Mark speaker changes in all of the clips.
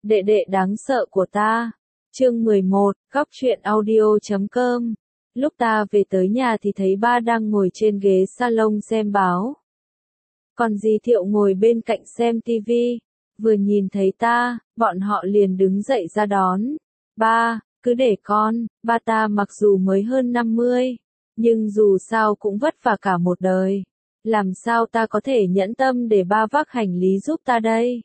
Speaker 1: Đệ đệ đáng sợ của ta. Chương 11, góc truyện audio.com. Lúc ta về tới nhà thì thấy ba đang ngồi trên ghế salon xem báo. Còn dì Thiệu ngồi bên cạnh xem tivi. Vừa nhìn thấy ta, bọn họ liền đứng dậy ra đón. Ba, cứ để con, ba ta mặc dù mới hơn 50, nhưng dù sao cũng vất vả cả một đời. Làm sao ta có thể nhẫn tâm để ba vác hành lý giúp ta đây?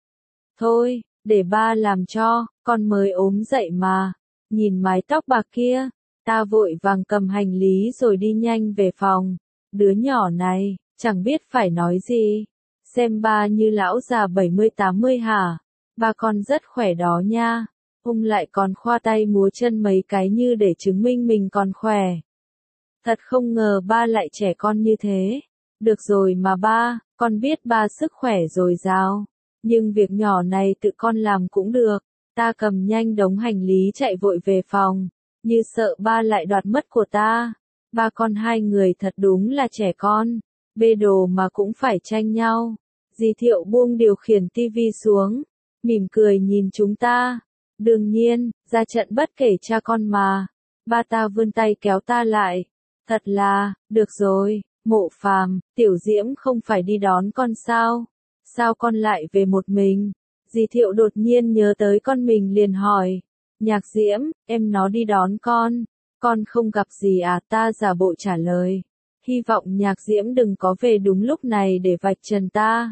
Speaker 1: Thôi, để ba làm cho, con mới ốm dậy mà. Nhìn mái tóc bạc kia, ta vội vàng cầm hành lý rồi đi nhanh về phòng. Đứa nhỏ này, chẳng biết phải nói gì. Xem ba như lão già 70-80 hả? Ba con rất khỏe đó nha. Ông lại còn khoa tay múa chân mấy cái như để chứng minh mình còn khỏe. Thật không ngờ ba lại trẻ con như thế. Được rồi mà ba, con biết ba sức khỏe dồi dào. Nhưng việc nhỏ này tự con làm cũng được. Ta cầm nhanh đống hành lý chạy vội về phòng. Như sợ ba lại đoạt mất của ta. Ba con hai người thật đúng là trẻ con. Bê đồ mà cũng phải tranh nhau. Dì Thiệu buông điều khiển tivi xuống. Mỉm cười nhìn chúng ta. Đương nhiên, ra trận bất kể cha con mà. Ba ta vươn tay kéo ta lại. Thật là, được rồi, Mộ Phàm, Tiểu Diễm không phải đi đón con sao? Sao con lại về một mình? Dì Thiệu đột nhiên nhớ tới con mình liền hỏi. Nhạc Diễm, em nó đi đón con không gặp gì à? Ta giả bộ trả lời. Hy vọng Nhạc Diễm đừng có về đúng lúc này để vạch trần ta.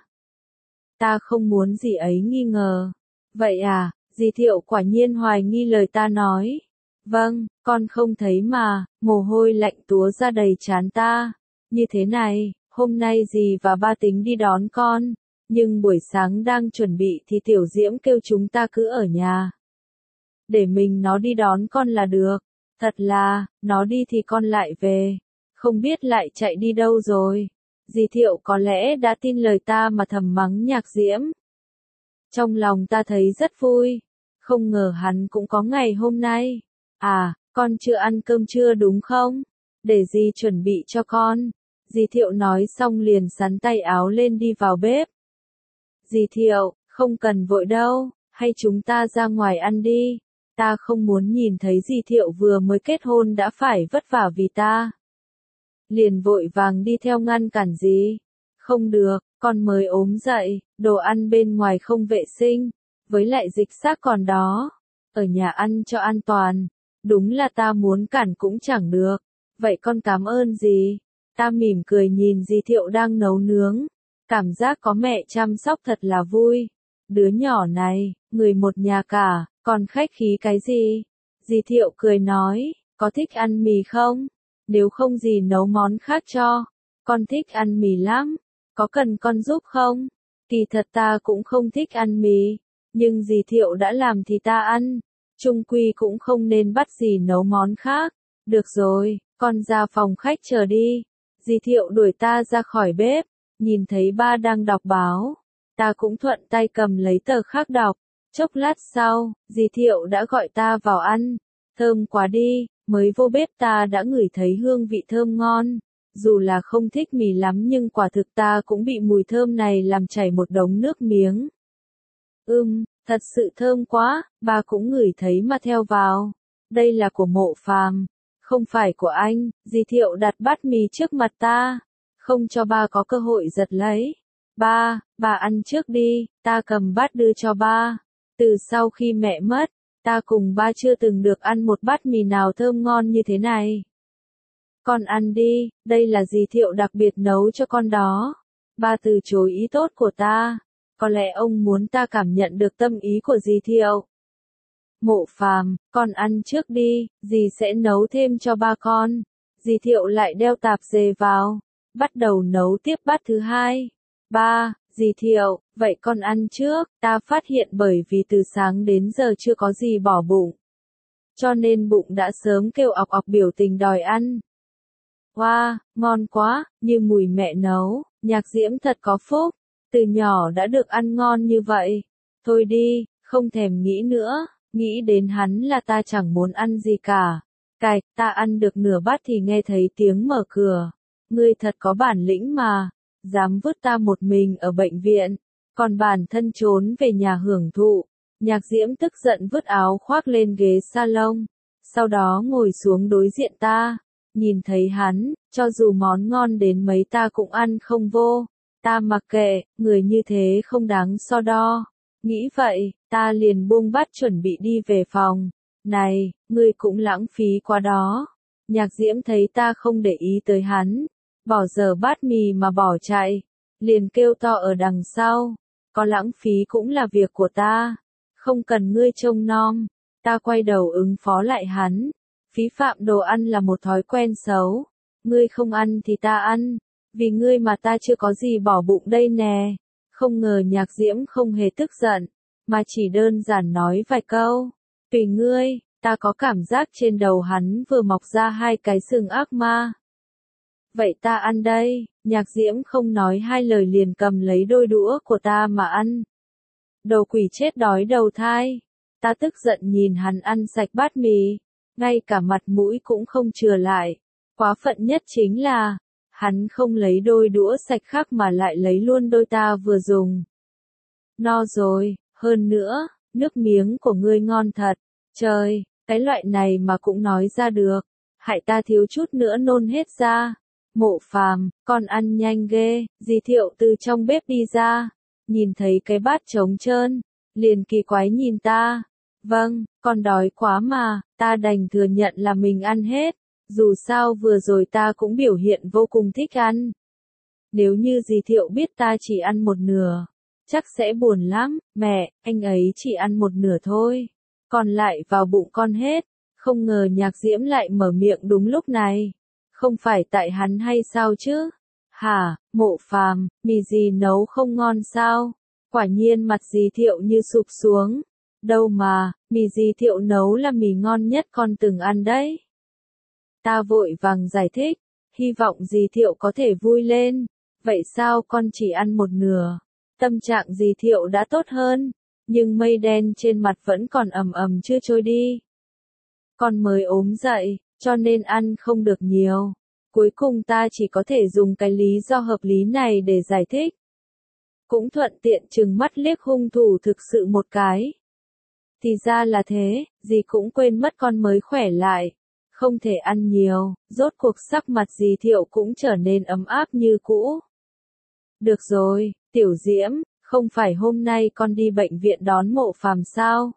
Speaker 1: Ta không muốn dì ấy nghi ngờ. Vậy à, dì Thiệu quả nhiên hoài nghi lời ta nói. Vâng, con không thấy mà, mồ hôi lạnh túa ra đầy trán ta. Như thế này, hôm nay dì và ba tính đi đón con. Nhưng buổi sáng đang chuẩn bị thì Tiểu Diễm kêu chúng ta cứ ở nhà. Để mình nó đi đón con là được. Thật là, nó đi thì con lại về. Không biết lại chạy đi đâu rồi. Dì Thiệu có lẽ đã tin lời ta mà thầm mắng Nhạc Diễm. Trong lòng ta thấy rất vui. Không ngờ hắn cũng có ngày hôm nay. À, con chưa ăn cơm trưa đúng không? Để dì chuẩn bị cho con. Dì Thiệu nói xong liền xắn tay áo lên đi vào bếp. Dì Thiệu, không cần vội đâu, hay chúng ta ra ngoài ăn đi. Ta không muốn nhìn thấy dì Thiệu vừa mới kết hôn đã phải vất vả vì ta. Liền vội vàng đi theo ngăn cản dì. Không được, con mới ốm dậy, đồ ăn bên ngoài không vệ sinh, với lại dịch xác còn đó. Ở nhà ăn cho an toàn. Đúng là ta muốn cản cũng chẳng được. Vậy con cảm ơn dì. Ta mỉm cười nhìn dì Thiệu đang nấu nướng. Cảm giác có mẹ chăm sóc thật là vui. Đứa nhỏ này, người một nhà cả, còn khách khí cái gì? Dì Thiệu cười nói, có thích ăn mì không? Nếu không dì nấu món khác cho. Con thích ăn mì lắm. Có cần con giúp không? Kỳ thật ta cũng không thích ăn mì. Nhưng dì Thiệu đã làm thì ta ăn. Chung quy cũng không nên bắt dì nấu món khác. Được rồi, con ra phòng khách chờ đi. Dì Thiệu đuổi ta ra khỏi bếp. Nhìn thấy ba đang đọc báo. Ta cũng thuận tay cầm lấy tờ khác đọc. Chốc lát sau, dì Thiệu đã gọi ta vào ăn. Thơm quá đi, mới vô bếp ta đã ngửi thấy hương vị thơm ngon. Dù là không thích mì lắm nhưng quả thực ta cũng bị mùi thơm này làm chảy một đống nước miếng. Thật sự thơm quá, ba cũng ngửi thấy mà theo vào. Đây là của Mộ Phàm, không phải của anh. Dì Thiệu đặt bát mì trước mặt ta, không cho ba có cơ hội giật lấy. Ba ăn trước đi, ta cầm bát đưa cho ba. Từ sau khi mẹ mất, ta cùng ba chưa từng được ăn một bát mì nào thơm ngon như thế này. Con ăn đi, đây là dì Thiệu đặc biệt nấu cho con đó. Ba từ chối ý tốt của ta. Có lẽ ông muốn ta cảm nhận được tâm ý của dì Thiệu. Mộ Phàm, con ăn trước đi, dì sẽ nấu thêm cho ba con. Dì Thiệu lại đeo tạp dề vào, bắt đầu nấu tiếp bát thứ hai. Dì Thiệu, vậy con ăn trước. Ta phát hiện bởi vì từ sáng đến giờ chưa có gì bỏ bụng. Cho nên bụng đã sớm kêu ọc ọc biểu tình đòi ăn. Wow, ngon quá, như mùi mẹ nấu. Nhạc Diễm thật có phúc. Từ nhỏ đã được ăn ngon như vậy. Thôi đi, không thèm nghĩ nữa. Nghĩ đến hắn là ta chẳng muốn ăn gì cả. Ta ăn được nửa bát thì nghe thấy tiếng mở cửa. Ngươi thật có bản lĩnh mà. Dám vứt ta một mình ở bệnh viện. Còn bản thân trốn về nhà hưởng thụ. Nhạc Diễm tức giận vứt áo khoác lên ghế salon, sau đó ngồi xuống đối diện ta, nhìn thấy hắn, cho dù món ngon đến mấy ta cũng ăn không vô, ta mặc kệ, người như thế không đáng so đo. Nghĩ vậy, ta liền buông bát chuẩn bị đi về phòng. Này, ngươi cũng lãng phí quá đó. Nhạc Diễm thấy ta không để ý tới hắn, bỏ dở bát mì mà bỏ chạy, liền kêu to ở đằng sau, có lãng phí cũng là việc của ta, không cần ngươi trông nom. Ta quay đầu ứng phó lại hắn, phí phạm đồ ăn là một thói quen xấu, ngươi không ăn thì ta ăn, vì ngươi mà ta chưa có gì bỏ bụng đây nè. Không ngờ Nhạc Diễm không hề tức giận, mà chỉ đơn giản nói vài câu, tùy ngươi. Ta có cảm giác trên đầu hắn vừa mọc ra hai cái sừng ác ma. Vậy ta ăn đây. Nhạc Diễm không nói hai lời liền cầm lấy đôi đũa của ta mà ăn. Đồ quỷ chết đói đầu thai. Ta tức giận nhìn hắn ăn sạch bát mì, ngay cả mặt mũi cũng không chừa lại. Quá phận nhất chính là, hắn không lấy đôi đũa sạch khác mà lại lấy luôn đôi ta vừa dùng. No rồi, hơn nữa, nước miếng của ngươi ngon thật. Trời, cái loại này mà cũng nói ra được, hại ta thiếu chút nữa nôn hết ra. Mộ Phàm, con ăn nhanh ghê. Dì Thiệu từ trong bếp đi ra, nhìn thấy cái bát trống trơn, liền kỳ quái nhìn ta. Vâng, con đói quá mà, ta đành thừa nhận là mình ăn hết, dù sao vừa rồi ta cũng biểu hiện vô cùng thích ăn. Nếu như dì Thiệu biết ta chỉ ăn một nửa, chắc sẽ buồn lắm. Mẹ, anh ấy chỉ ăn một nửa thôi, còn lại vào bụng con hết. Không ngờ Nhạc Diễm lại mở miệng đúng lúc này. Không phải tại hắn hay sao chứ? Hả, Mộ Phàm, mì dì nấu không ngon sao? Quả nhiên mặt dì Thiệu như sụp xuống. Đâu mà, mì dì Thiệu nấu là mì ngon nhất con từng ăn đấy. Ta vội vàng giải thích, hy vọng dì Thiệu có thể vui lên. Vậy sao con chỉ ăn một nửa? Tâm trạng dì Thiệu đã tốt hơn, nhưng mây đen trên mặt vẫn còn ầm ầm chưa trôi đi. Con mới ốm dậy, cho nên ăn không được nhiều. Cuối cùng ta chỉ có thể dùng cái lý do hợp lý này để giải thích. Cũng thuận tiện trừng mắt liếc hung thủ thực sự một cái. Thì ra là thế, dì cũng quên mất con mới khỏe lại. Không thể ăn nhiều, rốt cuộc sắc mặt dì Thiệu cũng trở nên ấm áp như cũ. Được rồi, Tiểu Diễm, không phải hôm nay con đi bệnh viện đón Mộ Phàm sao?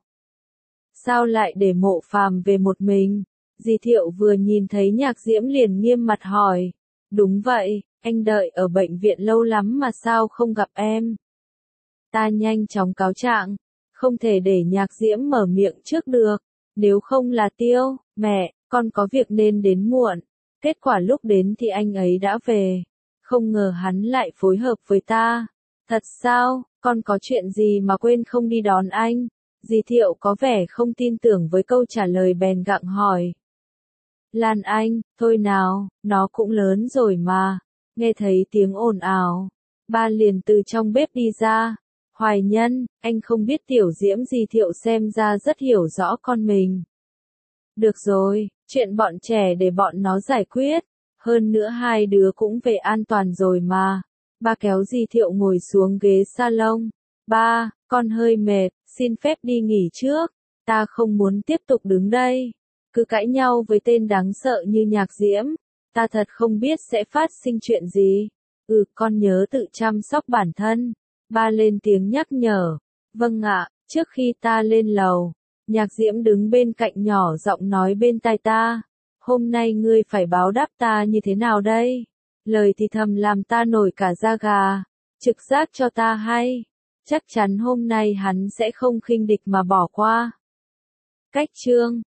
Speaker 1: Sao lại để Mộ Phàm về một mình? Dì Thiệu vừa nhìn thấy Nhạc Diễm liền nghiêm mặt hỏi. Đúng vậy, anh đợi ở bệnh viện lâu lắm mà sao không gặp em? Ta nhanh chóng cáo trạng, không thể để Nhạc Diễm mở miệng trước được, nếu không là Tiêu, mẹ, con có việc nên đến muộn. Kết quả lúc đến thì anh ấy đã về, không ngờ hắn lại phối hợp với ta. Thật sao, con có chuyện gì mà quên không đi đón anh? Dì Thiệu có vẻ không tin tưởng với câu trả lời bèn gặng hỏi. Lan Anh, thôi nào, nó cũng lớn rồi mà. Nghe thấy tiếng ồn ào, ba liền từ trong bếp đi ra. Hoài Nhân, anh không biết Tiểu Diễm dì Thiệu xem ra rất hiểu rõ con mình. Được rồi, chuyện bọn trẻ để bọn nó giải quyết. Hơn nữa hai đứa cũng về an toàn rồi mà. Ba kéo dì Thiệu ngồi xuống ghế salon. Ba, con hơi mệt, xin phép đi nghỉ trước. Ta không muốn tiếp tục đứng đây. Cứ cãi nhau với tên đáng sợ như Nhạc Diễm. Ta thật không biết sẽ phát sinh chuyện gì. Con nhớ tự chăm sóc bản thân. Ba lên tiếng nhắc nhở. Vâng ạ, trước khi ta lên lầu, Nhạc Diễm đứng bên cạnh nhỏ giọng nói bên tai ta. Hôm nay ngươi phải báo đáp ta như thế nào đây? Lời thì thầm làm ta nổi cả da gà. Trực giác cho ta hay. Chắc chắn hôm nay hắn sẽ không khinh địch mà bỏ qua. Cách chương